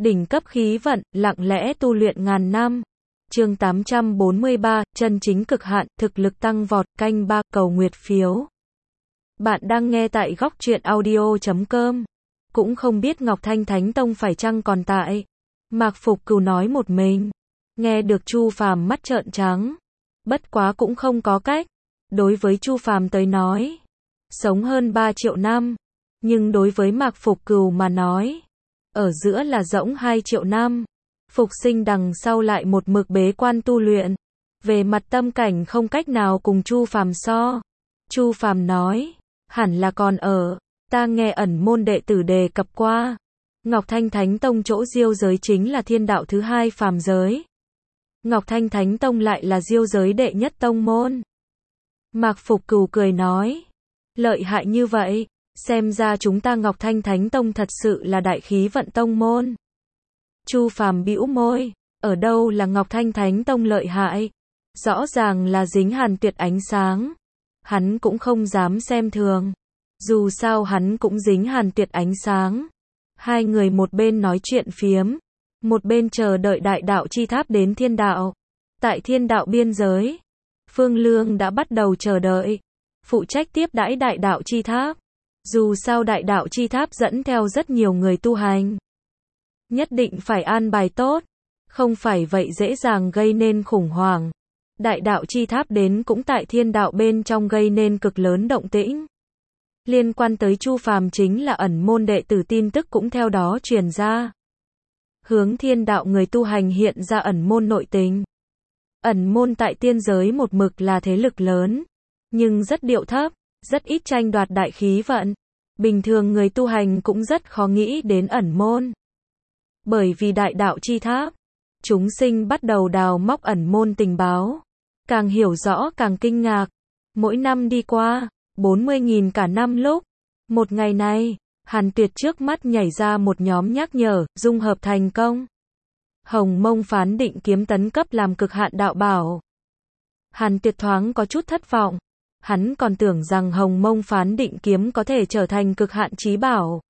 Đỉnh cấp khí vận, lặng lẽ tu luyện ngàn năm. Chương 843, chân chính cực hạn, thực lực tăng vọt, canh 3, cầu nguyệt phiếu. Bạn đang nghe tại góc truyện audio.com. Cũng không biết Ngọc Thanh Thánh Tông phải chăng còn tại. Mạc Phục Cừu nói một mình. Nghe được Chu Phàm mắt trợn trắng. Bất quá cũng không có cách. Đối với Chu Phàm tới nói, sống hơn 3 triệu năm. Nhưng đối với Mạc Phục Cừu mà nói, ở giữa là rỗng 2 triệu năm. Phục sinh đằng sau lại một mực bế quan tu luyện. Về mặt tâm cảnh không cách nào cùng Chu Phàm so. Chu Phàm nói, hẳn là còn ở. Ta nghe ẩn môn đệ tử đề cập qua. Ngọc Thanh Thánh Tông chỗ Diêu giới chính là thiên đạo thứ hai phàm giới. Ngọc Thanh Thánh Tông lại là Diêu giới đệ nhất tông môn. Mạc Phục Cừu cười nói, lợi hại như vậy, xem ra chúng ta Ngọc Thanh Thánh Tông thật sự là đại khí vận tông môn. Chu Phàm bĩu môi, ở đâu là Ngọc Thanh Thánh Tông lợi hại, rõ ràng là dính Hàn Tuyệt ánh sáng. Hắn cũng không dám xem thường, dù sao hắn cũng dính Hàn Tuyệt ánh sáng. Hai người một bên nói chuyện phiếm, một bên chờ đợi đại đạo chi tháp đến thiên đạo. Tại thiên đạo biên giới, Phương Lương đã bắt đầu chờ đợi, phụ trách tiếp đãi đại đạo chi tháp. Dù sao đại đạo chi tháp dẫn theo rất nhiều người tu hành, nhất định phải an bài tốt, không phải vậy dễ dàng gây nên khủng hoảng. Đại đạo chi tháp đến cũng tại thiên đạo bên trong gây nên cực lớn động tĩnh. Liên quan tới Chu Phàm chính là ẩn môn đệ tử tin tức cũng theo đó truyền ra. Hướng thiên đạo người tu hành hiện ra ẩn môn nội tình. Ẩn môn tại tiên giới một mực là thế lực lớn, nhưng rất điệu thấp, rất ít tranh đoạt đại khí vận. Bình thường người tu hành cũng rất khó nghĩ đến ẩn môn. Bởi vì đại đạo chi tháp, chúng sinh bắt đầu đào móc ẩn môn tình báo. Càng hiểu rõ càng kinh ngạc. Mỗi năm đi qua, 40.000 cả năm lúc. Một ngày này, Hàn Tuyệt trước mắt nhảy ra một nhóm nhắc nhở, dung hợp thành công. Hồng Mông phán định kiếm tấn cấp làm cực hạn đạo bảo. Hàn Tuyệt thoáng có chút thất vọng. Hắn còn tưởng rằng Hồng Mông phán định kiếm có thể trở thành cực hạn chí bảo.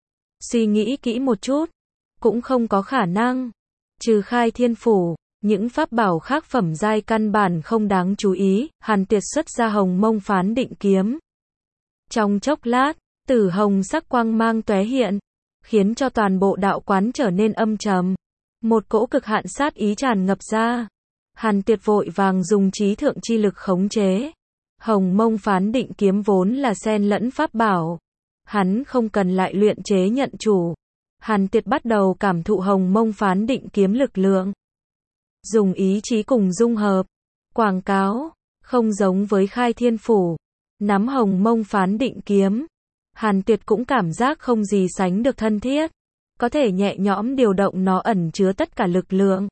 Suy nghĩ kỹ một chút, cũng không có khả năng. Trừ Khai Thiên Phủ, những pháp bảo khác phẩm giai căn bản không đáng chú ý. Hàn Tuyệt xuất ra Hồng Mông phán định kiếm. Trong chốc lát, tử hồng sắc quang mang tóe hiện, khiến cho toàn bộ đạo quán trở nên âm trầm. Một cỗ cực hạn sát ý tràn ngập ra. Hàn Tuyệt vội vàng dùng trí thượng chi lực khống chế. Hồng Mông phán định kiếm vốn là xen lẫn pháp bảo. Hắn không cần lại luyện chế nhận chủ. Hàn Tuyệt bắt đầu cảm thụ Hồng Mông phán định kiếm lực lượng. Dùng ý chí cùng dung hợp. Quảng cáo, không giống với Khai Thiên Phủ. Nắm Hồng Mông phán định kiếm, Hàn Tuyệt cũng cảm giác không gì sánh được thân thiết. Có thể nhẹ nhõm điều động nó ẩn chứa tất cả lực lượng.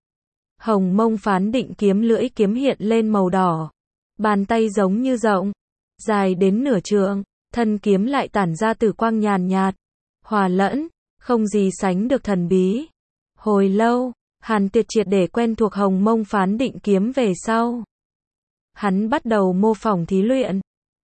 Hồng Mông phán định kiếm lưỡi kiếm hiện lên màu đỏ. Bàn tay giống như rộng, dài đến nửa trượng, thân kiếm lại tản ra tử quang nhàn nhạt, hòa lẫn, không gì sánh được thần bí. Hồi lâu, Hàn Tuyệt triệt để quen thuộc Hồng Mông phán định kiếm về sau. Hắn bắt đầu mô phỏng thí luyện.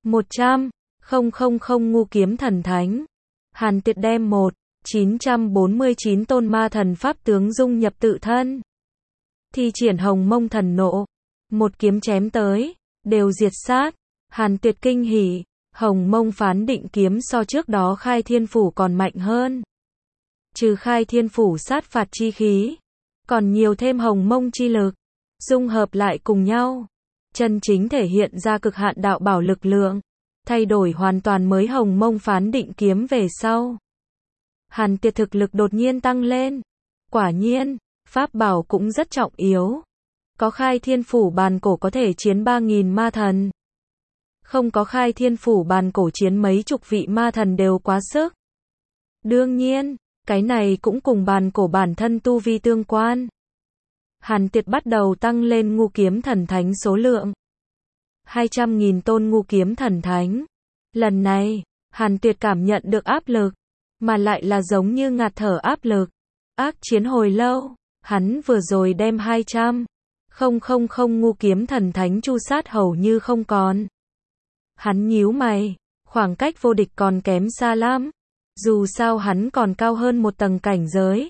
100,000 ngu kiếm thần thánh. Hàn Tuyệt đem 949 tôn ma thần pháp tướng dung nhập tự thân. Thi triển Hồng Mông thần nộ. Một kiếm chém tới, đều diệt sát. Hàn Tuyệt kinh hỉ, Hồng Mông phán định kiếm so trước đó Khai Thiên Phủ còn mạnh hơn. Trừ Khai Thiên Phủ sát phạt chi khí, còn nhiều thêm Hồng Mông chi lực, dung hợp lại cùng nhau, chân chính thể hiện ra cực hạn đạo bảo lực lượng, thay đổi hoàn toàn mới Hồng Mông phán định kiếm về sau. Hàn Tuyệt thực lực đột nhiên tăng lên. Quả nhiên, pháp bảo cũng rất trọng yếu. Có Khai Thiên Phủ bàn cổ có thể chiến 3.000 ma thần. Không có Khai Thiên Phủ bàn cổ chiến mấy chục vị ma thần đều quá sức. Đương nhiên, cái này cũng cùng bàn cổ bản thân tu vi tương quan. Hàn Tuyệt bắt đầu tăng lên ngu kiếm thần thánh số lượng. 200.000 tôn ngu kiếm thần thánh. Lần này, Hàn Tuyệt cảm nhận được áp lực, mà lại là giống như ngạt thở áp lực. Ác chiến hồi lâu, hắn vừa rồi đem 200,000 ngu kiếm thần thánh chu sát hầu như không còn. Hắn nhíu mày, khoảng cách vô địch còn kém xa lắm. Dù sao hắn còn cao hơn một tầng cảnh giới.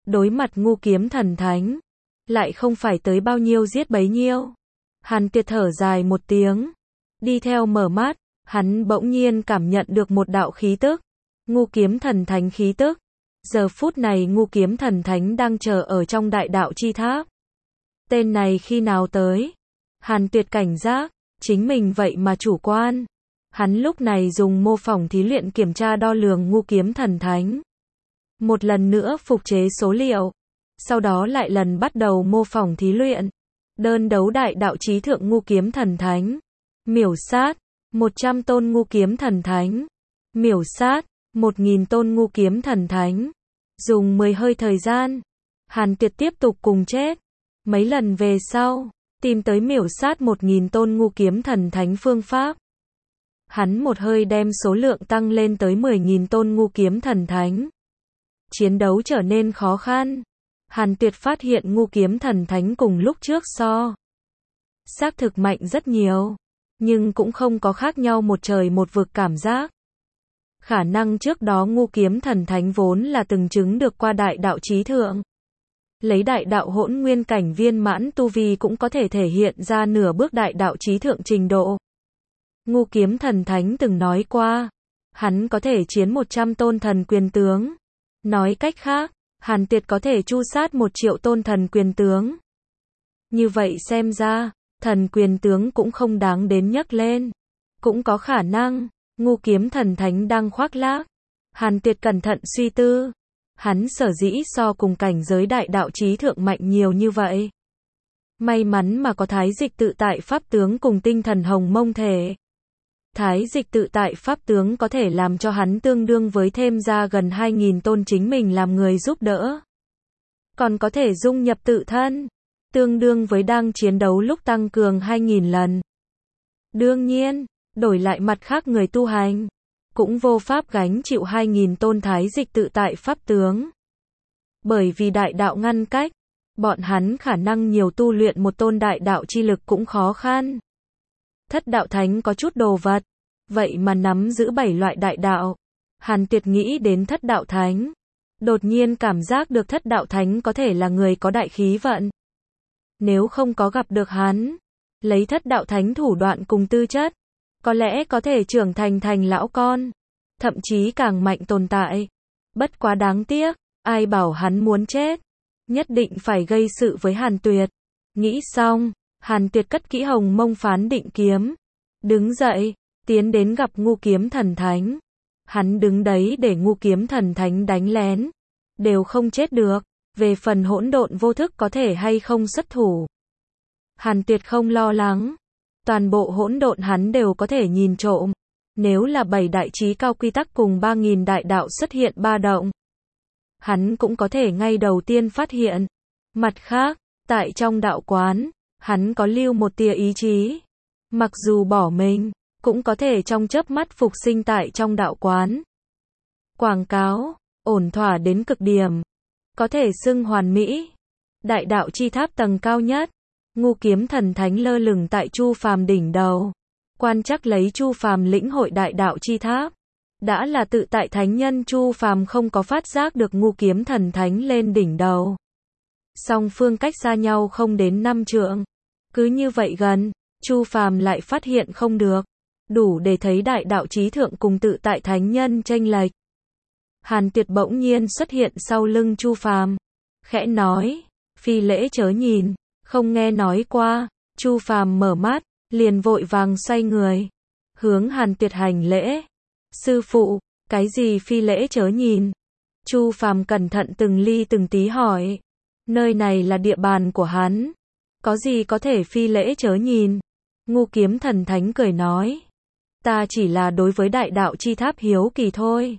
đối mặt Ngu Kiếm Thần Thánh, lại không phải tới bao nhiêu giết bấy nhiêu. Hàn Tuyệt thở dài một tiếng, đi theo mở mắt, hắn bỗng nhiên cảm nhận được một đạo khí tức, Ngu Kiếm Thần Thánh khí tức. Giờ phút này Ngu Kiếm Thần Thánh đang chờ ở trong đại đạo chi tháp. Tên này khi nào tới? Hàn Tuyệt cảnh giác, chính mình vậy mà chủ quan. Hắn lúc này dùng mô phỏng thí luyện kiểm tra đo lường Ngu Kiếm Thần Thánh. Một lần nữa phục chế số liệu, sau đó lại lần bắt đầu mô phỏng thí luyện. Đơn đấu đại đạo chí thượng Ngu Kiếm Thần Thánh. Miểu sát 100 tôn Ngu Kiếm Thần Thánh. Miểu sát 1000 tôn Ngu Kiếm Thần Thánh. Dùng 10 hơi thời gian, Hàn Tuyệt tiếp tục cùng chết. Mấy lần về sau, tìm tới miểu sát 1000 tôn Ngu Kiếm Thần Thánh phương pháp. Hắn một hơi đem số lượng tăng lên tới 10.000 tôn Ngu Kiếm Thần Thánh. Chiến đấu trở nên khó khăn. Hàn Tuyệt phát hiện Ngu Kiếm Thần Thánh cùng lúc trước so xác thực mạnh rất nhiều, nhưng cũng không có khác nhau một trời một vực cảm giác. Khả năng trước đó Ngu Kiếm Thần Thánh vốn là từng chứng được qua đại đạo chí thượng. Lấy đại đạo hỗn nguyên cảnh viên mãn tu vi cũng có thể hiện ra nửa bước đại đạo chí thượng trình độ. Ngu Kiếm Thần Thánh từng nói qua, hắn có thể chiến 100 tôn thần quyền tướng. Nói cách khác, Hàn Tuyệt có thể chu sát 1 triệu tôn thần quyền tướng. Như vậy xem ra, thần quyền tướng cũng không đáng đến nhắc lên. Cũng có khả năng, Ngu Kiếm Thần Thánh đang khoác lác. Hàn Tuyệt cẩn thận suy tư. Hắn sở dĩ so cùng cảnh giới đại đạo chí thượng mạnh nhiều như vậy. May mắn mà có Thái Dịch Tự Tại Pháp Tướng cùng tinh thần hồng mông thể. Thái Dịch Tự Tại Pháp Tướng có thể làm cho hắn tương đương với thêm ra gần 2000 tôn chính mình làm người giúp đỡ. Còn có thể dung nhập tự thân, tương đương với đang chiến đấu lúc tăng cường 2000 lần. Đương nhiên, đổi lại mặt khác người tu hành, cũng vô pháp gánh chịu 2000 tôn Thái Dịch Tự Tại Pháp Tướng. Bởi vì đại đạo ngăn cách, bọn hắn khả năng nhiều tu luyện một tôn đại đạo chi lực cũng khó khăn. Thất đạo thánh có chút đồ vật, vậy mà nắm giữ 7 loại đại đạo. Hàn Tuyệt nghĩ đến thất đạo thánh, đột nhiên cảm giác được thất đạo thánh có thể là người có đại khí vận. Nếu không có gặp được hắn, lấy thất đạo thánh thủ đoạn cùng tư chất, có lẽ có thể trưởng thành lão con, thậm chí càng mạnh tồn tại. Bất quá đáng tiếc, ai bảo hắn muốn chết, nhất định phải gây sự với Hàn Tuyệt. Nghĩ xong, Hàn Tuyệt cất kỹ Hồng Mông Phán Định kiếm, đứng dậy, tiến đến gặp Ngu Kiếm Thần Thánh. Hắn đứng đấy để Ngu Kiếm Thần Thánh đánh lén, đều không chết được. Về phần hỗn độn vô thức có thể hay không xuất thủ, Hàn Tuyệt không lo lắng. Toàn bộ hỗn độn hắn đều có thể nhìn trộm. Nếu là 7 đại chí cao quy tắc cùng 3000 đại đạo xuất hiện ba động, hắn cũng có thể ngay đầu tiên phát hiện. Mặt khác, tại trong đạo quán, hắn có lưu một tia ý chí. Mặc dù bỏ mình, cũng có thể trong chớp mắt phục sinh tại trong đạo quán. Quảng cáo, ổn thỏa đến cực điểm. Có thể xưng hoàn mỹ. Đại đạo chi tháp tầng cao nhất. Ngu Kiếm Thần Thánh lơ lửng tại Chu Phàm đỉnh đầu. Quan chắc lấy Chu Phàm lĩnh hội đại đạo chi tháp. Đã là tự tại thánh nhân Chu Phàm không có phát giác được Ngu Kiếm Thần Thánh lên đỉnh đầu. Song phương cách xa nhau không đến 5 trượng. Cứ như vậy gần, Chu Phàm lại phát hiện không được. Đủ để thấy đại đạo chí thượng cùng tự tại thánh nhân chênh lệch. Hàn Tuyệt bỗng nhiên xuất hiện sau lưng Chu Phàm, khẽ nói, phi lễ chớ nhìn, không nghe nói qua. Chu Phàm mở mắt, liền vội vàng xoay người, hướng Hàn Tuyệt hành lễ. Sư phụ, cái gì phi lễ chớ nhìn? Chu Phàm cẩn thận từng ly từng tí hỏi. Nơi này là địa bàn của hắn, có gì có thể phi lễ chớ nhìn? Ngu Kiếm Thần Thánh cười nói, ta chỉ là đối với đại đạo chi tháp hiếu kỳ thôi.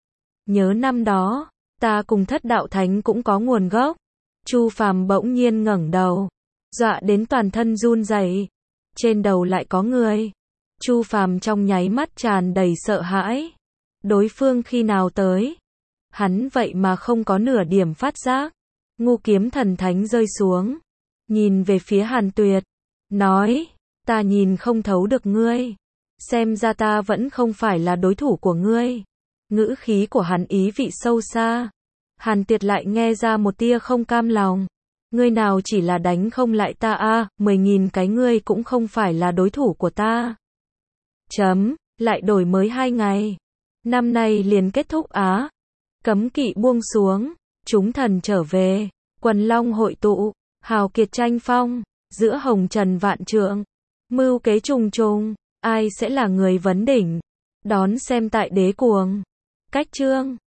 Nhớ năm đó, ta cùng thất đạo thánh cũng có nguồn gốc. Chu Phàm bỗng nhiên ngẩng đầu, dọa đến toàn thân run rẩy. Trên đầu lại có người. Chu Phàm trong nháy mắt tràn đầy sợ hãi. Đối phương khi nào tới? Hắn vậy mà không có nửa điểm phát giác. Ngu Kiếm Thần Thánh rơi xuống, nhìn về phía Hàn Tuyệt, nói, ta nhìn không thấu được ngươi. Xem ra ta vẫn không phải là đối thủ của ngươi. Ngữ khí của hắn ý vị sâu xa. Hàn Tiệt lại nghe ra một tia không cam lòng. Ngươi nào chỉ là đánh không lại ta a, 10.000 cái ngươi cũng không phải là đối thủ của ta. Lại đổi mới 2 ngày. Năm nay liền kết thúc á. Cấm kỵ buông xuống, chúng thần trở về, quần long hội tụ, hào kiệt tranh phong, giữa hồng trần vạn trượng, mưu kế trùng trùng, ai sẽ là người vấn đỉnh? Đón xem tại Đế Cuồng. Cách chương